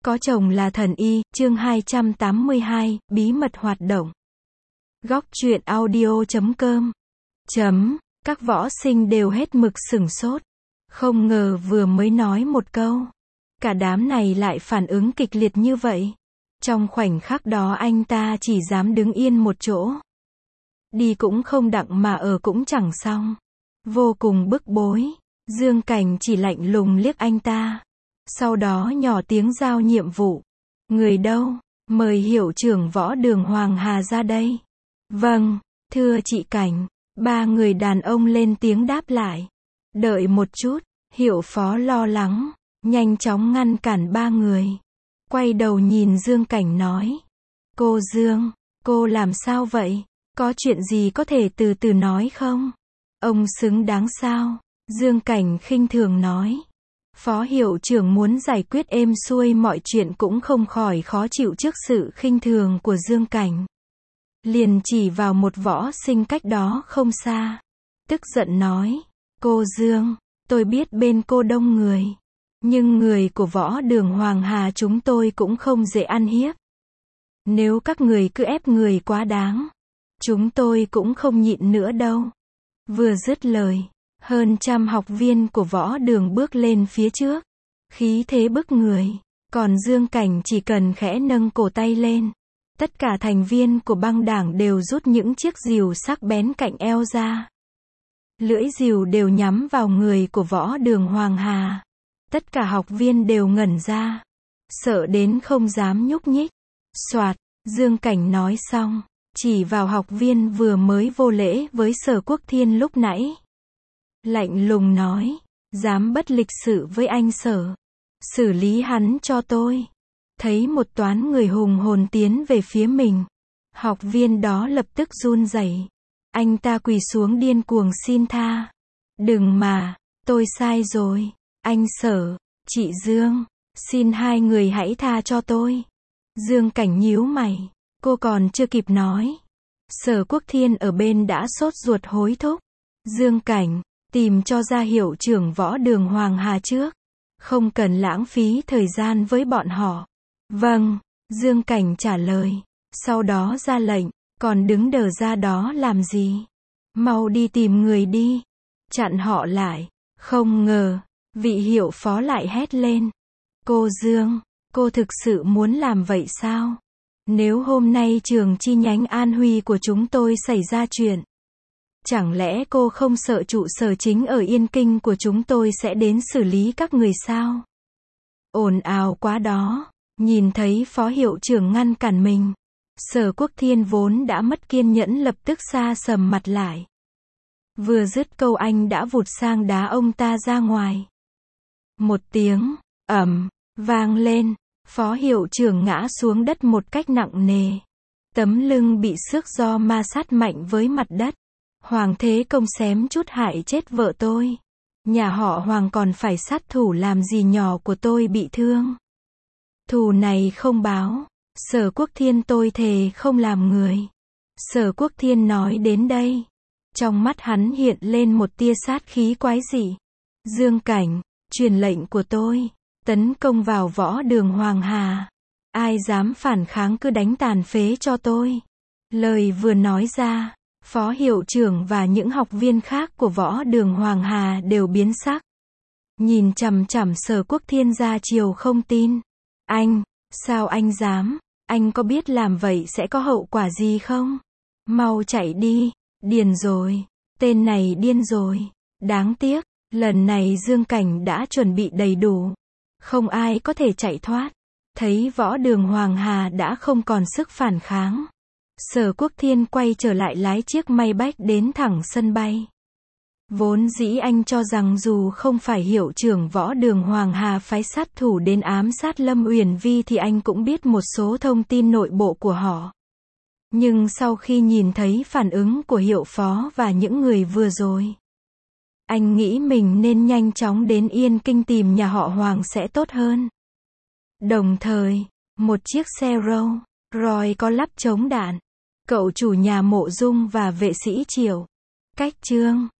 Có chồng là thần y, chương 282, bí mật hoạt động. Góc truyện audio.com. Các võ sinh đều hết mực sửng sốt. Không ngờ vừa mới nói một câu, cả đám này lại phản ứng kịch liệt như vậy. Trong khoảnh khắc đó anh ta chỉ dám đứng yên một chỗ. Đi cũng không đặng mà ở cũng chẳng xong. Vô cùng bức bối. Dương Cảnh chỉ lạnh lùng liếc anh ta. Sau đó nhỏ tiếng giao nhiệm vụ. Người đâu? Mời hiệu trưởng võ đường Hoàng Hà ra đây. Vâng, thưa chị Cảnh. Ba người đàn ông lên tiếng đáp lại. Đợi một chút, hiệu phó lo lắng, nhanh chóng ngăn cản ba người. Quay đầu nhìn Dương Cảnh nói. Cô Dương, cô làm sao vậy? Có chuyện gì có thể từ từ nói không? Ông xứng đáng sao? Dương Cảnh khinh thường nói. Phó hiệu trưởng muốn giải quyết êm xuôi mọi chuyện cũng không khỏi khó chịu trước sự khinh thường của Dương Cảnh. Liền chỉ vào một võ sinh cách đó không xa. Tức giận nói. Cô Dương, tôi biết bên cô đông người. Nhưng người của võ đường Hoàng Hà chúng tôi cũng không dễ ăn hiếp. Nếu các người cứ ép người quá đáng, chúng tôi cũng không nhịn nữa đâu. Vừa dứt lời, hơn trăm học viên của võ đường bước lên phía trước. Khí thế bức người. Còn Dương Cảnh chỉ cần khẽ nâng cổ tay lên. Tất cả thành viên của băng đảng đều rút những chiếc rìu sắc bén cạnh eo ra. Lưỡi rìu đều nhắm vào người của võ đường Hoàng Hà. Tất cả học viên đều ngẩn ra. Sợ đến không dám nhúc nhích. Soạt, Dương Cảnh nói xong, chỉ vào học viên vừa mới vô lễ với Sở Quốc Thiên lúc nãy. Lạnh lùng nói, dám bất lịch sự với anh Sở. Xử lý hắn cho tôi. Thấy một toán người hùng hồn tiến về phía mình. Học viên đó lập tức run rẩy. Anh ta quỳ xuống điên cuồng xin tha. Đừng mà, tôi sai rồi. Anh Sở, chị Dương, xin hai người hãy tha cho tôi. Dương Cảnh nhíu mày. Cô còn chưa kịp nói. Sở Quốc Thiên ở bên đã sốt ruột hối thúc. Dương Cảnh, tìm cho ra hiệu trưởng võ đường Hoàng Hà trước. Không cần lãng phí thời gian với bọn họ. Vâng, Dương Cảnh trả lời. Sau đó ra lệnh, còn đứng đờ ra đó làm gì? Mau đi tìm người đi. Chặn họ lại. Không ngờ, vị hiệu phó lại hét lên. Cô Dương, cô thực sự muốn làm vậy sao? Nếu hôm nay trường chi nhánh An Huy của chúng tôi xảy ra chuyện, chẳng lẽ cô không sợ trụ sở chính ở Yên Kinh của chúng tôi sẽ đến xử lý các người sao? Ồn ào quá đó. Nhìn thấy phó hiệu trưởng ngăn cản mình, Sở Quốc Thiên vốn đã mất kiên nhẫn lập tức xa sầm mặt lại. Vừa dứt câu anh đã vụt sang đá ông ta ra ngoài. Một tiếng ầm vang lên, phó hiệu trưởng ngã xuống đất một cách nặng nề. Tấm lưng bị xước do ma sát mạnh với mặt đất. Hoàng thế công xém chút hại chết vợ tôi. Nhà họ Hoàng còn phải sát thủ làm gì nhỏ của tôi bị thương. Thù này không báo. Sở Quốc Thiên tôi thề không làm người. Sở Quốc Thiên nói đến đây. Trong mắt hắn hiện lên một tia sát khí quái dị. Dương Cảnh, truyền lệnh của tôi. Tấn công vào võ đường Hoàng Hà. Ai dám phản kháng cứ đánh tàn phế cho tôi. Lời vừa nói ra, phó hiệu trưởng và những học viên khác của võ đường Hoàng Hà đều biến sắc. Nhìn chằm chằm Sở Quốc Thiên ra chiều không tin. Anh, sao anh dám? Anh có biết làm vậy sẽ có hậu quả gì không? Mau chạy đi. Điên rồi. Tên này điên rồi. Đáng tiếc, lần này Dương Cảnh đã chuẩn bị đầy đủ. Không ai có thể chạy thoát. Thấy võ đường Hoàng Hà đã không còn sức phản kháng. Sở Quốc Thiên quay trở lại lái chiếc Maybach đến thẳng sân bay. Vốn dĩ anh cho rằng dù không phải hiệu trưởng võ đường Hoàng Hà phái sát thủ đến ám sát Lâm Uyển Vi thì anh cũng biết một số thông tin nội bộ của họ. Nhưng sau khi nhìn thấy phản ứng của hiệu phó và những người vừa rồi, anh nghĩ mình nên nhanh chóng đến Yên Kinh tìm nhà họ Hoàng sẽ tốt hơn. Đồng thời, một chiếc xe Rolls Royce có lắp chống đạn. Cậu chủ nhà Mộ Dung và vệ sĩ Triệu Cách Trương